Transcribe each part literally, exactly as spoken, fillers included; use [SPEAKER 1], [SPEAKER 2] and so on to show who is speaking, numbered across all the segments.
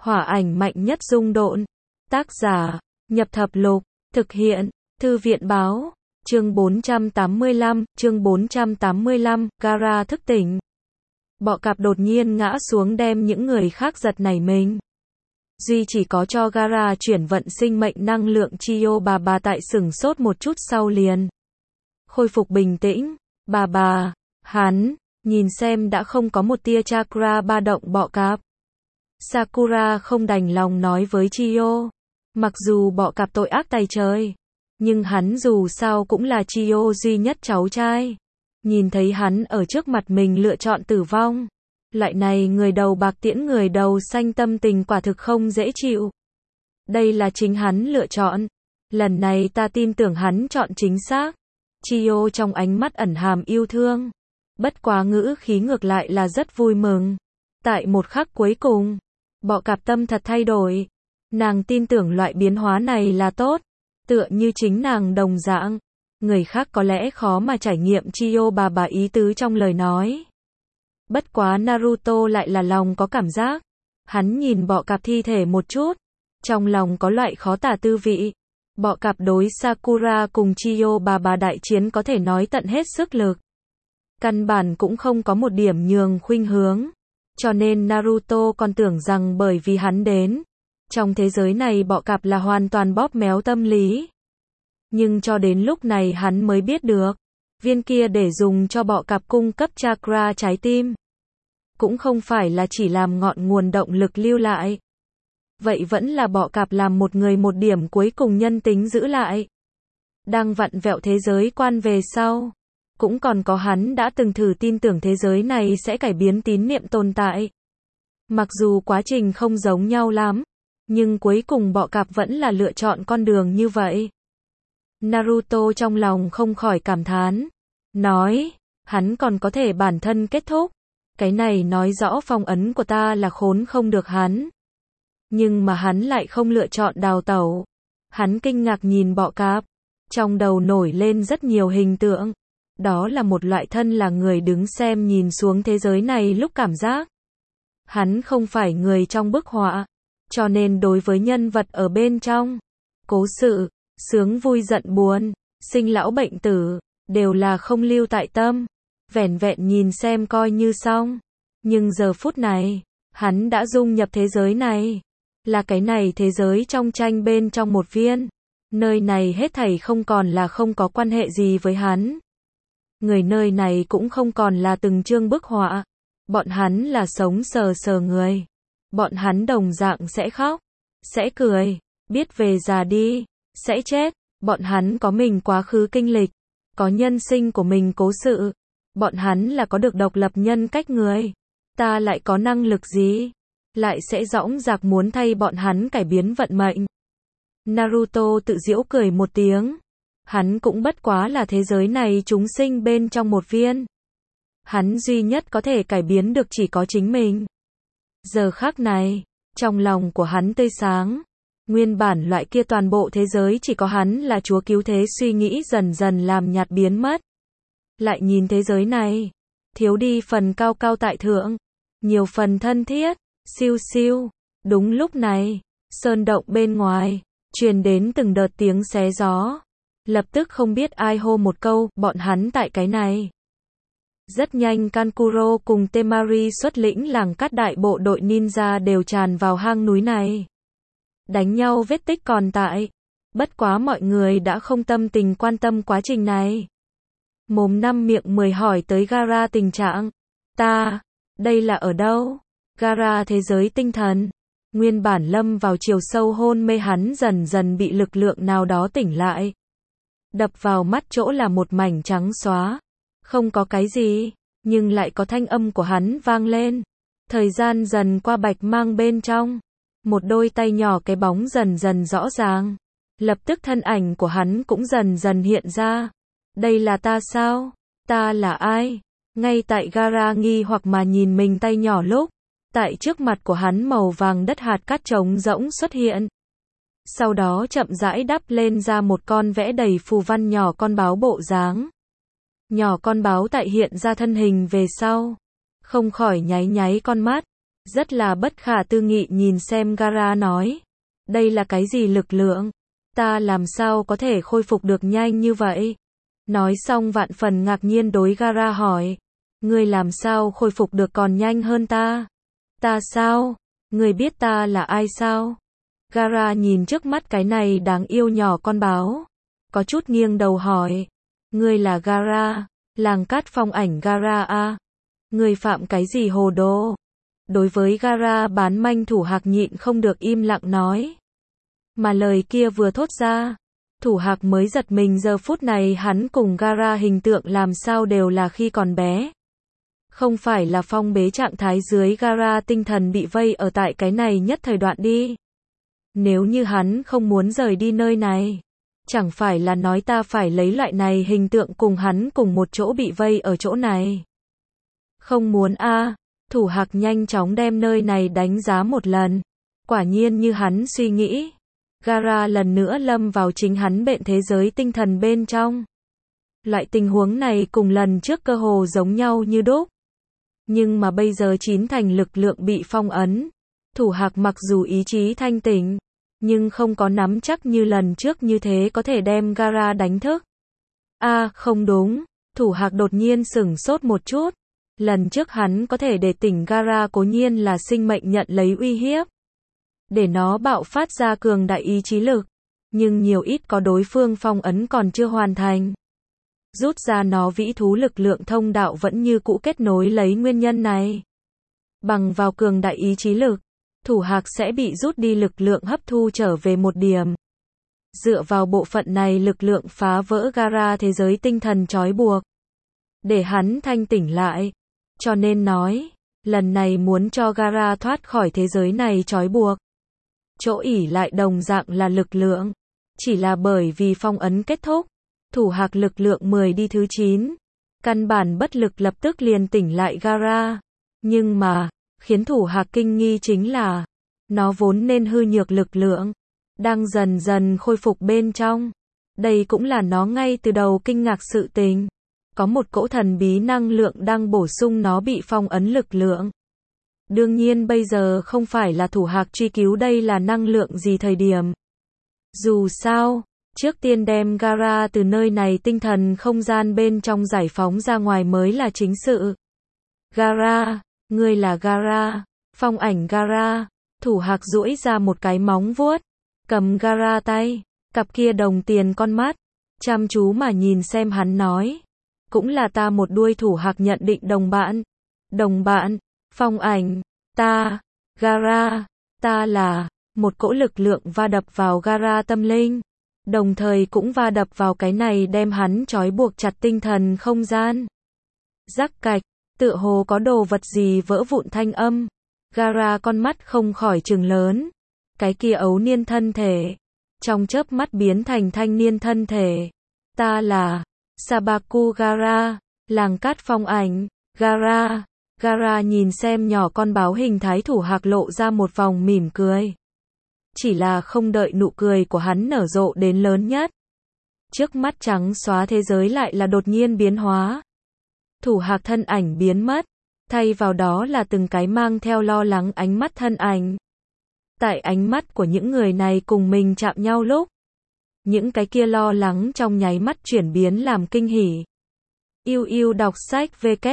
[SPEAKER 1] Hỏa ảnh mạnh nhất dung độn. Tác giả, Nhập Thập Lục, thực hiện, Thư viện báo, chương bốn trăm tám mươi lăm, chương bốn trăm tám mươi lăm, Gaara thức tỉnh. Bọ cạp đột nhiên ngã xuống đem những người khác giật nảy mình. Duy chỉ có cho Gaara chuyển vận sinh mệnh năng lượng Chiyo bà bà tại sửng sốt một chút sau liền khôi phục bình tĩnh. Bà bà, hắn, nhìn xem đã không có một tia chakra ba động bọ cạp. Sakura không đành lòng nói với Chiyo. Mặc dù bọ cạp tội ác tày trời, nhưng hắn dù sao cũng là Chiyo duy nhất cháu trai. Nhìn thấy hắn ở trước mặt mình lựa chọn tử vong. Loại này người đầu bạc tiễn người đầu xanh tâm tình quả thực không dễ chịu. Đây là chính hắn lựa chọn. Lần này ta tin tưởng hắn chọn chính xác. Chiyo trong ánh mắt ẩn hàm yêu thương. Bất quá ngữ khí ngược lại là rất vui mừng. Tại một khắc cuối cùng, bọ cạp tâm thật thay đổi. Nàng tin tưởng loại biến hóa này là tốt. Tựa như chính nàng đồng dạng. Người khác có lẽ khó mà trải nghiệm Chiyo bà bà ý tứ trong lời nói. Bất quá Naruto lại là lòng có cảm giác. Hắn nhìn bọ cạp thi thể một chút. Trong lòng có loại khó tả tư vị. Bọ cạp đối Sakura cùng Chiyo bà bà đại chiến có thể nói tận hết sức lực. Căn bản cũng không có một điểm nhường khuynh hướng. Cho nên Naruto còn tưởng rằng bởi vì hắn đến. Trong thế giới này bọ cạp là hoàn toàn bóp méo tâm lý. Nhưng cho đến lúc này hắn mới biết được. Viên kia để dùng cho bọ cạp cung cấp chakra trái tim. Cũng không phải là chỉ làm ngọn nguồn động lực lưu lại. Vậy vẫn là bọ cạp làm một người một điểm cuối cùng nhân tính giữ lại. Đang vặn vẹo thế giới quan về sau. Cũng còn có hắn đã từng thử tin tưởng thế giới này sẽ cải biến tín niệm tồn tại. Mặc dù quá trình không giống nhau lắm. Nhưng cuối cùng bọ cạp vẫn là lựa chọn con đường như vậy. Naruto trong lòng không khỏi cảm thán. Nói, hắn còn có thể bản thân kết thúc. Cái này nói rõ phong ấn của ta là khốn không được hắn. Nhưng mà hắn lại không lựa chọn đào tẩu. Hắn kinh ngạc nhìn bọ cạp. Trong đầu nổi lên rất nhiều hình tượng. Đó là một loại thân là người đứng xem nhìn xuống thế giới này lúc cảm giác. Hắn không phải người trong bức họa. Cho nên đối với nhân vật ở bên trong, cố sự, sướng vui giận buồn, sinh lão bệnh tử, đều là không lưu tại tâm. Vẻn vẹn nhìn xem coi như xong. Nhưng giờ phút này, hắn đã dung nhập thế giới này. Là cái này thế giới trong tranh bên trong một viên. Nơi này hết thảy không còn là không có quan hệ gì với hắn. Người nơi này cũng không còn là từng chương bức họa. Bọn hắn là sống sờ sờ người. Bọn hắn đồng dạng sẽ khóc, sẽ cười, biết về già đi, sẽ chết. Bọn hắn có mình quá khứ kinh lịch, có nhân sinh của mình cố sự. Bọn hắn là có được độc lập nhân cách người. Ta lại có năng lực gì? Lại sẽ dõng dạc muốn thay bọn hắn cải biến vận mệnh. Naruto tự giễu cười một tiếng. Hắn cũng bất quá là thế giới này chúng sinh bên trong một viên. Hắn duy nhất có thể cải biến được chỉ có chính mình. Giờ khắc này, trong lòng của hắn tươi sáng. Nguyên bản loại kia toàn bộ thế giới chỉ có hắn là chúa cứu thế suy nghĩ dần dần làm nhạt biến mất. Lại nhìn thế giới này, thiếu đi phần cao cao tại thượng, nhiều phần thân thiết, siêu siêu. Đúng lúc này, sơn động bên ngoài, truyền đến từng đợt tiếng xé gió. Lập tức không biết ai hô một câu, bọn hắn tại cái này. Rất nhanh Kankuro cùng Temari xuất lĩnh làng cát đại bộ đội ninja đều tràn vào hang núi này. Đánh nhau vết tích còn tại. Bất quá mọi người đã không tâm tình quan tâm quá trình này. Mồm năm miệng mười hỏi tới Gaara tình trạng. Ta, đây là ở đâu? Gaara thế giới tinh thần. Nguyên bản lâm vào chiều sâu hôn mê hắn dần dần bị lực lượng nào đó tỉnh lại. Đập vào mắt chỗ là một mảnh trắng xóa. Không có cái gì, nhưng lại có thanh âm của hắn vang lên. Thời gian dần qua bạch mang bên trong. Một đôi tay nhỏ cái bóng dần dần rõ ràng. Lập tức thân ảnh của hắn cũng dần dần hiện ra. Đây là ta sao? Ta là ai? Ngay tại Gaara nghi hoặc mà nhìn mình tay nhỏ lúc. Tại trước mặt của hắn màu vàng đất hạt cát trống rỗng xuất hiện. Sau đó chậm rãi đắp lên ra một con vẽ đầy phù văn nhỏ con báo bộ dáng. Nhỏ con báo tại hiện ra thân hình về sau. Không khỏi nháy nháy con mắt. Rất là bất khả tư nghị nhìn xem Gaara nói. Đây là cái gì lực lượng? Ta làm sao có thể khôi phục được nhanh như vậy? Nói xong vạn phần ngạc nhiên đối Gaara hỏi. Ngươi làm sao khôi phục được còn nhanh hơn ta? Ta sao? Ngươi biết ta là ai sao? Gaara nhìn trước mắt cái này đáng yêu nhỏ con báo. Có chút nghiêng đầu hỏi. Ngươi là Gaara, làng cát phong ảnh Gaara a? Ngươi phạm cái gì hồ đồ? Đối với Gaara bán manh thủ hạc nhịn không được im lặng nói. Mà lời kia vừa thốt ra, thủ hạc mới giật mình giờ phút này hắn cùng Gaara hình tượng làm sao đều là khi còn bé. Không phải là phong bế trạng thái dưới Gaara tinh thần bị vây ở tại cái này nhất thời đoạn đi. Nếu như hắn không muốn rời đi nơi này, chẳng phải là nói ta phải lấy loại này hình tượng cùng hắn cùng một chỗ bị vây ở chỗ này. Không muốn a. À, thủ hạc nhanh chóng đem nơi này đánh giá một lần. Quả nhiên như hắn suy nghĩ. Gaara lần nữa lâm vào chính hắn bệnh thế giới tinh thần bên trong. Loại tình huống này cùng lần trước cơ hồ giống nhau như đúc. Nhưng mà bây giờ chín thành lực lượng bị phong ấn. Thủ hạc mặc dù ý chí thanh tỉnh, nhưng không có nắm chắc như lần trước như thế có thể đem Gaara đánh thức. A, à, không đúng. Thủ hạc đột nhiên sửng sốt một chút. Lần trước hắn có thể để tỉnh Gaara cố nhiên là sinh mệnh nhận lấy uy hiếp. Để nó bạo phát ra cường đại ý chí lực. Nhưng nhiều ít có đối phương phong ấn còn chưa hoàn thành. Rút ra nó vĩ thú lực lượng thông đạo vẫn như cũ kết nối lấy nguyên nhân này. Bằng vào cường đại ý chí lực, thủ hạc sẽ bị rút đi lực lượng hấp thu trở về một điểm. Dựa vào bộ phận này lực lượng phá vỡ Gaara thế giới tinh thần trói buộc. Để hắn thanh tỉnh lại. Cho nên nói, lần này muốn cho Gaara thoát khỏi thế giới này trói buộc. Chỗ ỉ lại đồng dạng là lực lượng. Chỉ là bởi vì phong ấn kết thúc. Thủ hạc lực lượng mười đi thứ chín. Căn bản bất lực lập tức liền tỉnh lại Gaara. Nhưng mà, khiến thủ hạc kinh nghi chính là, nó vốn nên hư nhược lực lượng. Đang dần dần khôi phục bên trong. Đây cũng là nó ngay từ đầu kinh ngạc sự tình. Có một cỗ thần bí năng lượng đang bổ sung nó bị phong ấn lực lượng. Đương nhiên bây giờ không phải là thủ hạc truy cứu đây là năng lượng gì thời điểm. Dù sao, trước tiên đem Gaara từ nơi này tinh thần không gian bên trong giải phóng ra ngoài mới là chính sự. Gaara, ngươi là Gaara, phong ảnh Gaara, thủ hạc duỗi ra một cái móng vuốt, cầm Gaara tay, cặp kia đồng tiền con mắt, chăm chú mà nhìn xem hắn nói. Cũng là ta một đuôi thủ hạc nhận định đồng bạn. Đồng bạn, phong ảnh, ta, Gaara, ta là, một cỗ lực lượng va đập vào Gaara tâm linh. Đồng thời cũng va đập vào cái này đem hắn trói buộc chặt tinh thần không gian. Rắc cạch, tựa hồ có đồ vật gì vỡ vụn thanh âm. Gaara con mắt không khỏi trừng lớn. Cái kia ấu niên thân thể. Trong chớp mắt biến thành thanh niên thân thể. Ta là Sabaku Gaara, làng cát phong ảnh, Gaara. Gaara nhìn xem nhỏ con báo hình thái thủ hạc lộ ra một vòng mỉm cười. Chỉ là không đợi nụ cười của hắn nở rộ đến lớn nhất. Trước mắt trắng xóa thế giới lại là đột nhiên biến hóa. Thủ hạc thân ảnh biến mất. Thay vào đó là từng cái mang theo lo lắng ánh mắt thân ảnh. Tại ánh mắt của những người này cùng mình chạm nhau lúc. Những cái kia lo lắng trong nháy mắt chuyển biến làm kinh hỉ. Yêu yêu đọc sách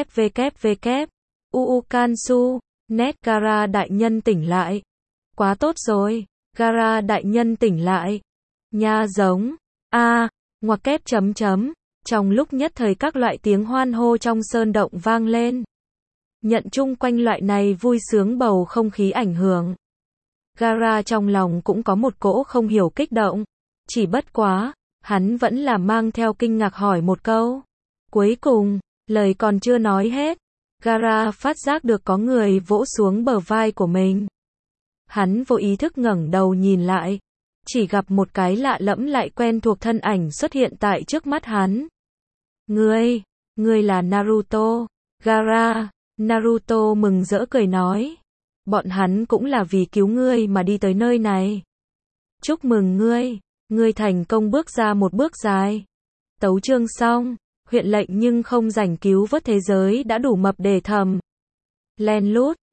[SPEAKER 1] www. Uu Kansu, net Gaara đại nhân tỉnh lại. Quá tốt rồi, Gaara đại nhân tỉnh lại. Nha giống, a, à, ngoặc kép chấm chấm. Trong lúc nhất thời các loại tiếng hoan hô trong sơn động vang lên. Nhận chung quanh loại này vui sướng bầu không khí ảnh hưởng. Gaara trong lòng cũng có một cỗ không hiểu kích động. Chỉ bất quá, hắn vẫn là mang theo kinh ngạc hỏi một câu. Cuối cùng, lời còn chưa nói hết. Gaara phát giác được có người vỗ xuống bờ vai của mình. Hắn vô ý thức ngẩng đầu nhìn lại. Chỉ gặp một cái lạ lẫm lại quen thuộc thân ảnh xuất hiện tại trước mắt hắn. Ngươi, ngươi là Naruto. Gaara, Naruto mừng rỡ cười nói. Bọn hắn cũng là vì cứu ngươi mà đi tới nơi này. Chúc mừng ngươi, ngươi thành công bước ra một bước dài. Tấu chương xong, huyện lệnh nhưng không rảnh cứu vớt thế giới đã đủ mập để thầm. Len lút.